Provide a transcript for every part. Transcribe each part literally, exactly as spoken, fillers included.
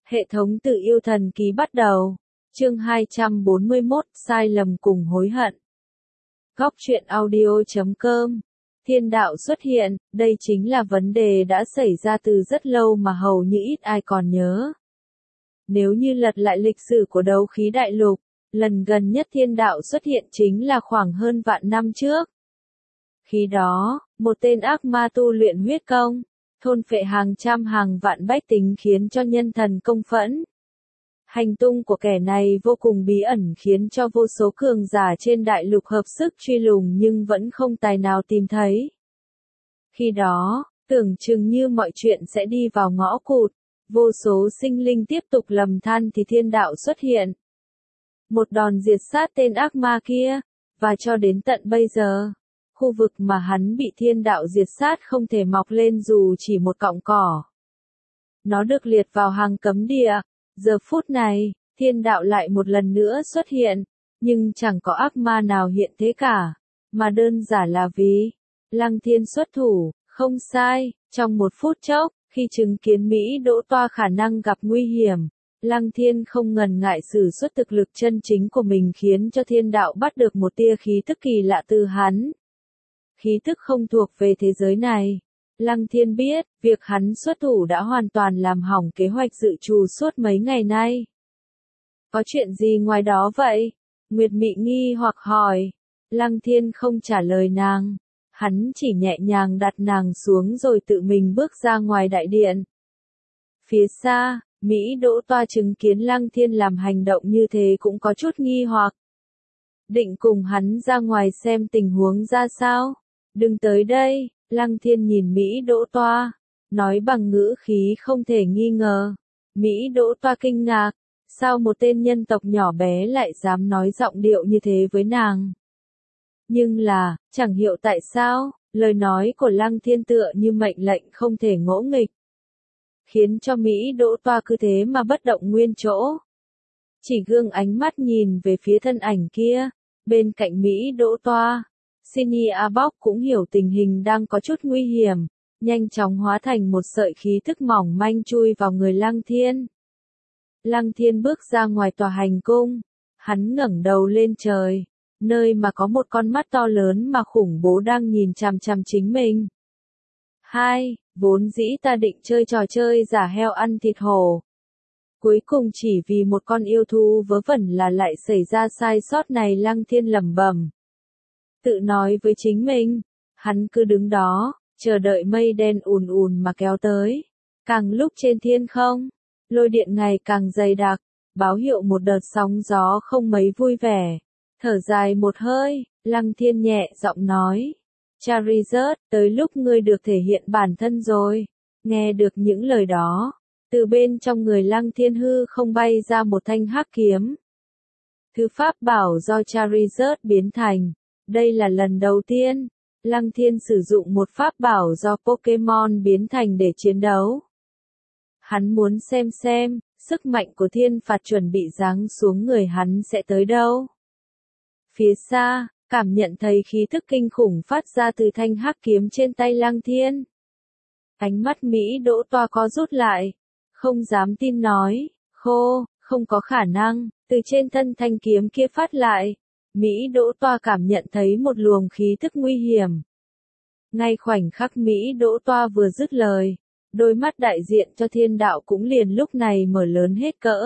Hệ thống tự yêu thần ký bắt đầu. Chương hai trăm bốn mươi mốt, sai lầm cùng hối hận. Góc truyện audio chấm com. Thiên đạo xuất hiện, đây chính là vấn đề đã xảy ra từ rất lâu mà hầu như ít ai còn nhớ. Nếu như lật lại lịch sử của đấu khí đại lục, lần gần nhất thiên đạo xuất hiện chính là khoảng hơn vạn năm trước. Khi đó, một tên ác ma tu luyện huyết công, thôn phệ hàng trăm hàng vạn bách tính khiến cho nhân thần công phẫn. Hành tung của kẻ này vô cùng bí ẩn khiến cho vô số cường giả trên đại lục hợp sức truy lùng nhưng vẫn không tài nào tìm thấy. Khi đó, tưởng chừng như mọi chuyện sẽ đi vào ngõ cụt, vô số sinh linh tiếp tục lầm than thì thiên đạo xuất hiện. Một đòn diệt sát tên ác ma kia, và cho đến tận bây giờ, khu vực mà hắn bị thiên đạo diệt sát không thể mọc lên dù chỉ một cọng cỏ. Nó được liệt vào hàng cấm địa. Giờ phút này, thiên đạo lại một lần nữa xuất hiện, nhưng chẳng có ác ma nào hiện thế cả, mà đơn giản là vì Lăng Thiên xuất thủ, không sai, trong một phút chốc, khi chứng kiến Mỹ Đỗ Toa khả năng gặp nguy hiểm, Lăng Thiên không ngần ngại sử xuất thực lực chân chính của mình khiến cho thiên đạo bắt được một tia khí tức kỳ lạ từ hắn. Khí tức không thuộc về thế giới này. Lăng Thiên biết, việc hắn xuất thủ đã hoàn toàn làm hỏng kế hoạch dự trù suốt mấy ngày nay. Có chuyện gì ngoài đó vậy? Nguyệt Mị nghi hoặc hỏi. Lăng Thiên không trả lời nàng. Hắn chỉ nhẹ nhàng đặt nàng xuống rồi tự mình bước ra ngoài đại điện. Phía xa, Mỹ Đỗ Toa chứng kiến Lăng Thiên làm hành động như thế cũng có chút nghi hoặc. Định cùng hắn ra ngoài xem tình huống ra sao? Đừng tới đây. Lăng Thiên nhìn Mỹ Đỗ Toa, nói bằng ngữ khí không thể nghi ngờ. Mỹ Đỗ Toa kinh ngạc, sao một tên nhân tộc nhỏ bé lại dám nói giọng điệu như thế với nàng. Nhưng là, chẳng hiểu tại sao, lời nói của Lăng Thiên tựa như mệnh lệnh không thể ngỗ nghịch. Khiến cho Mỹ Đỗ Toa cứ thế mà bất động nguyên chỗ. Chỉ gương ánh mắt nhìn về phía thân ảnh kia, bên cạnh Mỹ Đỗ Toa. Sini A Bóc cũng hiểu tình hình đang có chút nguy hiểm, nhanh chóng hóa thành một sợi khí thức mỏng manh chui vào người Lăng Thiên. Lăng Thiên bước ra ngoài tòa hành cung, hắn ngẩng đầu lên trời, nơi mà có một con mắt to lớn mà khủng bố đang nhìn chằm chằm chính mình. Hai, vốn dĩ ta định chơi trò chơi giả heo ăn thịt hổ. Cuối cùng chỉ vì một con yêu thú vớ vẩn là lại xảy ra sai sót này. Lăng Thiên lẩm bẩm. Tự nói với chính mình, hắn cứ đứng đó, chờ đợi mây đen ùn ùn mà kéo tới. Càng lúc trên thiên không, lôi điện ngày càng dày đặc, báo hiệu một đợt sóng gió không mấy vui vẻ. Thở dài một hơi, Lăng Thiên nhẹ giọng nói, Charizard, tới lúc ngươi được thể hiện bản thân rồi. Nghe được những lời đó, từ bên trong người Lăng Thiên hư không bay ra một thanh hắc kiếm. Thứ pháp bảo do Charizard biến thành. Đây là lần đầu tiên, Lăng Thiên sử dụng một pháp bảo do Pokemon biến thành để chiến đấu. Hắn muốn xem xem, sức mạnh của thiên phạt chuẩn bị giáng xuống người hắn sẽ tới đâu. Phía xa, cảm nhận thấy khí thức kinh khủng phát ra từ thanh hắc kiếm trên tay Lăng Thiên. Ánh mắt Mỹ Đỗ Toa có rút lại, không dám tin nói, khô, không có khả năng, từ trên thân thanh kiếm kia phát lại. Mỹ Đỗ Toa cảm nhận thấy một luồng khí tức nguy hiểm. Ngay khoảnh khắc Mỹ Đỗ Toa vừa dứt lời, đôi mắt đại diện cho thiên đạo cũng liền lúc này mở lớn hết cỡ.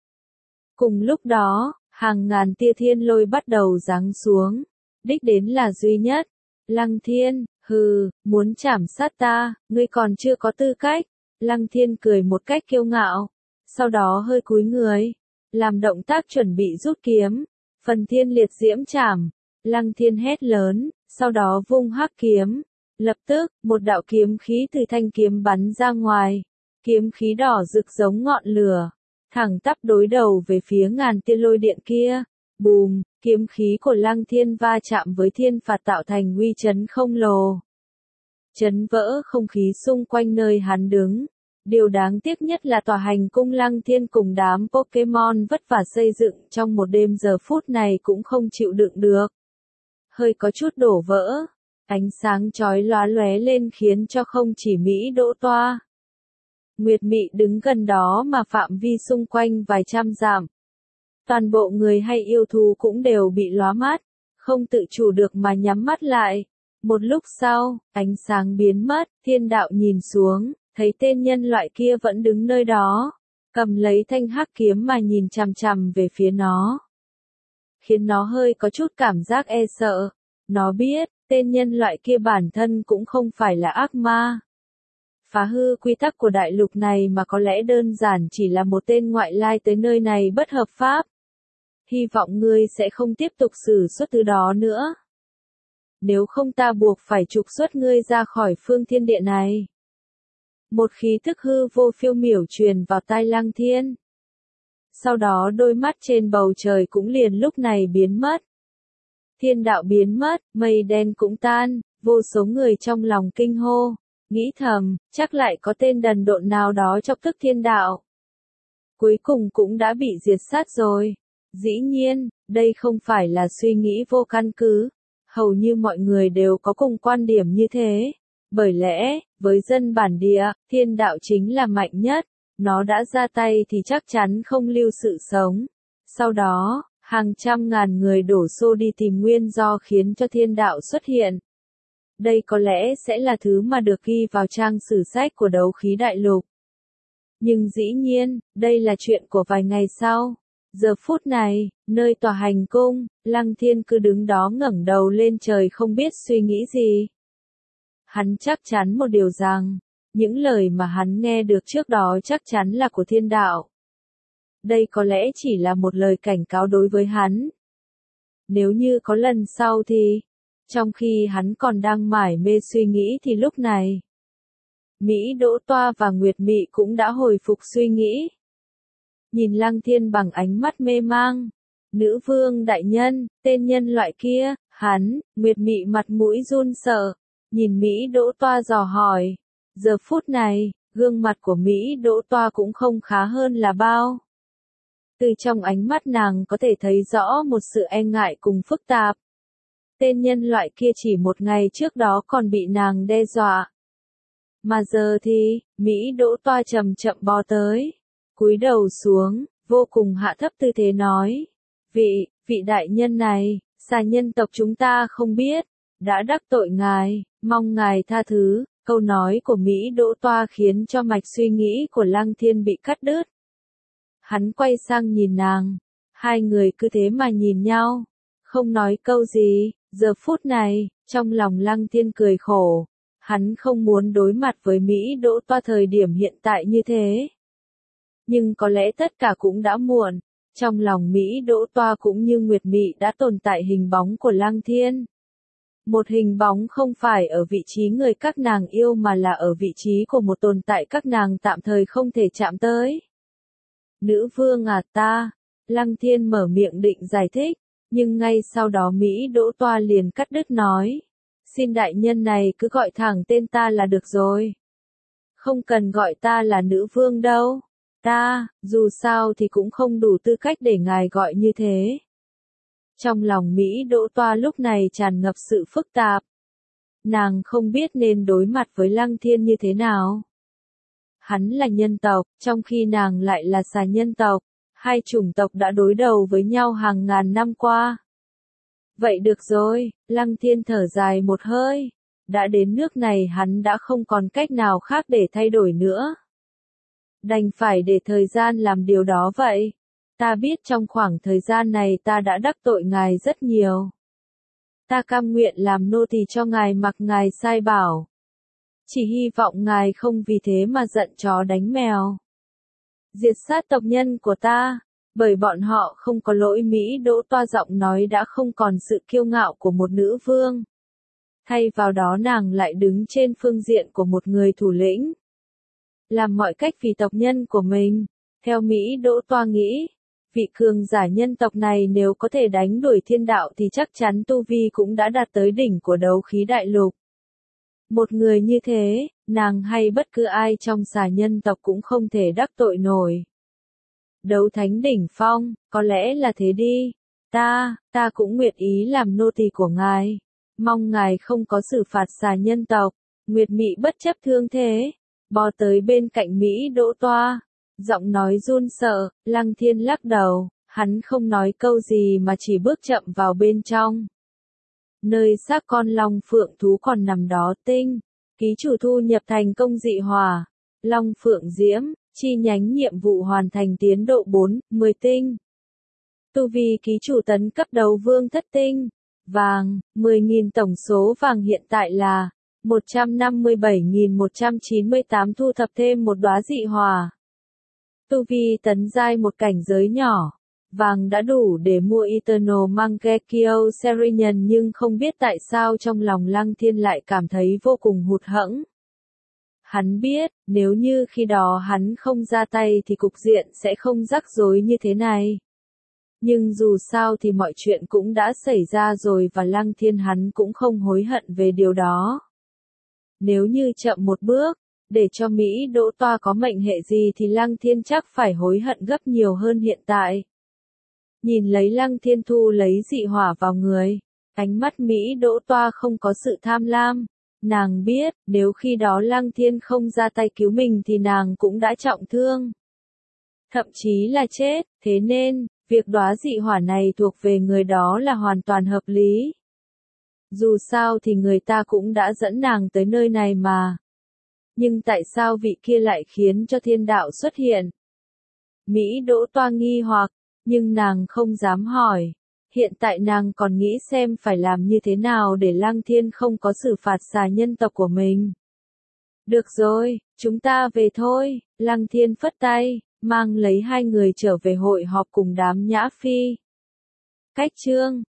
Cùng lúc đó, hàng ngàn tia thiên lôi bắt đầu giáng xuống, đích đến là duy nhất. Lăng Thiên, hừ, muốn trảm sát ta, ngươi còn chưa có tư cách. Lăng Thiên cười một cách kiêu ngạo, sau đó hơi cúi người, làm động tác chuẩn bị rút kiếm. Phần thiên liệt diễm trảm, Lăng Thiên hét lớn, sau đó vung hắc kiếm. Lập tức, một đạo kiếm khí từ thanh kiếm bắn ra ngoài. Kiếm khí đỏ rực giống ngọn lửa, thẳng tắp đối đầu về phía ngàn tia lôi điện kia. Bùm, kiếm khí của Lăng Thiên va chạm với thiên phạt tạo thành uy chấn không lồ. Chấn vỡ không khí xung quanh nơi hắn đứng. Điều đáng tiếc nhất là tòa hành cung Lăng Thiên cùng đám Pokemon vất vả xây dựng trong một đêm giờ phút này cũng không chịu đựng được. Hơi có chút đổ vỡ, ánh sáng chói lóa lóe lên khiến cho không chỉ Mỹ Đỗ Toa. Nguyệt Mị đứng gần đó mà phạm vi xung quanh vài trăm dặm. Toàn bộ người hay yêu thú cũng đều bị lóa mắt, không tự chủ được mà nhắm mắt lại. Một lúc sau, ánh sáng biến mất, thiên đạo nhìn xuống, thấy tên nhân loại kia vẫn đứng nơi đó, cầm lấy thanh hắc kiếm mà nhìn chằm chằm về phía nó. Khiến nó hơi có chút cảm giác e sợ. Nó biết, tên nhân loại kia bản thân cũng không phải là ác ma. Phá hư quy tắc của đại lục này mà có lẽ đơn giản chỉ là một tên ngoại lai tới nơi này bất hợp pháp. Hy vọng ngươi sẽ không tiếp tục xử xuất thứ đó nữa. Nếu không ta buộc phải trục xuất ngươi ra khỏi phương thiên địa này. Một khí thức hư vô phiêu miểu truyền vào tai Lăng Thiên. Sau đó đôi mắt trên bầu trời cũng liền lúc này biến mất. Thiên đạo biến mất, mây đen cũng tan, vô số người trong lòng kinh hô, nghĩ thầm, chắc lại có tên đần độn nào đó chọc tức thiên đạo. Cuối cùng cũng đã bị diệt sát rồi. Dĩ nhiên, đây không phải là suy nghĩ vô căn cứ, hầu như mọi người đều có cùng quan điểm như thế. Bởi lẽ, với dân bản địa, thiên đạo chính là mạnh nhất, nó đã ra tay thì chắc chắn không lưu sự sống. Sau đó, hàng trăm ngàn người đổ xô đi tìm nguyên do khiến cho thiên đạo xuất hiện. Đây có lẽ sẽ là thứ mà được ghi vào trang sử sách của đấu khí đại lục. Nhưng dĩ nhiên, đây là chuyện của vài ngày sau. Giờ phút này, nơi tòa hành cung, Lăng Thiên cứ đứng đó ngẩng đầu lên trời không biết suy nghĩ gì. Hắn chắc chắn một điều rằng, những lời mà hắn nghe được trước đó chắc chắn là của thiên đạo. Đây có lẽ chỉ là một lời cảnh cáo đối với hắn. Nếu như có lần sau thì, trong khi hắn còn đang mải mê suy nghĩ thì lúc này, Mỹ Đỗ Toa và Nguyệt Mị cũng đã hồi phục suy nghĩ. Nhìn Lăng Thiên bằng ánh mắt mê mang. Nữ vương đại nhân, tên nhân loại kia, hắn, Nguyệt Mị mặt mũi run sợ. Nhìn Mỹ Đỗ Toa dò hỏi. Giờ phút này, gương mặt của Mỹ Đỗ Toa cũng không khá hơn là bao. Từ trong ánh mắt nàng có thể thấy rõ một sự e ngại cùng phức tạp. Tên nhân loại kia chỉ một ngày trước đó còn bị nàng đe dọa. Mà giờ thì, Mỹ Đỗ Toa chậm chậm bò tới. Cúi đầu xuống, vô cùng hạ thấp tư thế nói. Vị, vị đại nhân này, xà nhân tộc chúng ta không biết, đã đắc tội ngài, mong ngài tha thứ. Câu nói của Mỹ Đỗ Toa khiến cho mạch suy nghĩ của Lăng Thiên bị cắt đứt. Hắn quay sang nhìn nàng, hai người cứ thế mà nhìn nhau, không nói câu gì. Giờ phút này, trong lòng Lăng Thiên cười khổ, hắn không muốn đối mặt với Mỹ Đỗ Toa thời điểm hiện tại như thế. Nhưng có lẽ tất cả cũng đã muộn, trong lòng Mỹ Đỗ Toa cũng như Nguyệt Mị đã tồn tại hình bóng của Lăng Thiên. Một hình bóng không phải ở vị trí người các nàng yêu mà là ở vị trí của một tồn tại các nàng tạm thời không thể chạm tới. Nữ vương à ta, Lăng Thiên mở miệng định giải thích, nhưng ngay sau đó Mỹ Đỗ Toa liền cắt đứt nói. Xin đại nhân này cứ gọi thẳng tên ta là được rồi. Không cần gọi ta là nữ vương đâu. Ta, dù sao thì cũng không đủ tư cách để ngài gọi như thế. Trong lòng Mỹ Đỗ Toa lúc này tràn ngập sự phức tạp. Nàng không biết nên đối mặt với Lăng Thiên như thế nào. Hắn là nhân tộc, trong khi nàng lại là xà nhân tộc. Hai chủng tộc đã đối đầu với nhau hàng ngàn năm qua. Vậy được rồi, Lăng Thiên thở dài một hơi. Đã đến nước này hắn đã không còn cách nào khác để thay đổi nữa. Đành phải để thời gian làm điều đó vậy. Ta biết trong khoảng thời gian này ta đã đắc tội ngài rất nhiều. Ta cam nguyện làm nô tỳ cho ngài mặc ngài sai bảo. Chỉ hy vọng ngài không vì thế mà giận chó đánh mèo. Diệt sát tộc nhân của ta, bởi bọn họ không có lỗi. Mỹ Đỗ Toa giọng nói đã không còn sự kiêu ngạo của một nữ vương. Thay vào đó nàng lại đứng trên phương diện của một người thủ lĩnh. Làm mọi cách vì tộc nhân của mình. Theo Mỹ Đỗ Toa nghĩ, vị cường giả nhân tộc này nếu có thể đánh đuổi thiên đạo thì chắc chắn tu vi cũng đã đạt tới đỉnh của đấu khí đại lục. Một người như thế, nàng hay bất cứ ai trong xà nhân tộc cũng không thể đắc tội nổi. Đấu thánh đỉnh phong, có lẽ là thế đi. Ta, ta cũng nguyện ý làm nô tỳ của ngài. Mong ngài không có xử phạt xà nhân tộc. Nguyệt Mị bất chấp thương thế. bò tới bên cạnh Mỹ Đỗ Toa. Giọng nói run sợ, Lăng Thiên lắc đầu, hắn không nói câu gì mà chỉ bước chậm vào bên trong. Nơi xác con long phượng thú còn nằm đó tinh. Ký chủ thu nhập thành công dị hỏa. Long phượng diễm, chi nhánh nhiệm vụ hoàn thành tiến độ bốn, mười tinh. Tu vi ký chủ tấn cấp đấu vương thất tinh. Vàng, mười nghìn tổng số vàng hiện tại là một trăm năm mươi bảy nghìn một trăm chín mươi tám, thu thập thêm một đóa dị hỏa. Tu vi tấn giai một cảnh giới nhỏ. Vàng đã đủ để mua Eternal Mangekyo Serenian, nhưng không biết tại sao trong lòng Lăng Thiên lại cảm thấy vô cùng hụt hẫng. Hắn biết, nếu như khi đó hắn không ra tay thì cục diện sẽ không rắc rối như thế này. Nhưng dù sao thì mọi chuyện cũng đã xảy ra rồi và Lăng Thiên hắn cũng không hối hận về điều đó. Nếu như chậm một bước, để cho Mỹ Đỗ Toa có mệnh hệ gì thì Lăng Thiên chắc phải hối hận gấp nhiều hơn hiện tại. Nhìn lấy Lăng Thiên thu lấy dị hỏa vào người, ánh mắt Mỹ Đỗ Toa không có sự tham lam. Nàng biết, nếu khi đó Lăng Thiên không ra tay cứu mình thì nàng cũng đã trọng thương. Thậm chí là chết, thế nên, việc đóa dị hỏa này thuộc về người đó là hoàn toàn hợp lý. Dù sao thì người ta cũng đã dẫn nàng tới nơi này mà. Nhưng tại sao vị kia lại khiến cho thiên đạo xuất hiện? Mỹ Đỗ Toa nghi hoặc, nhưng nàng không dám hỏi. Hiện tại nàng còn nghĩ xem phải làm như thế nào để Lăng Thiên không có xử phạt xà nhân tộc của mình. Được rồi, chúng ta về thôi, Lăng Thiên phất tay, mang lấy hai người trở về hội họp cùng đám Nhã Phi. Cách chương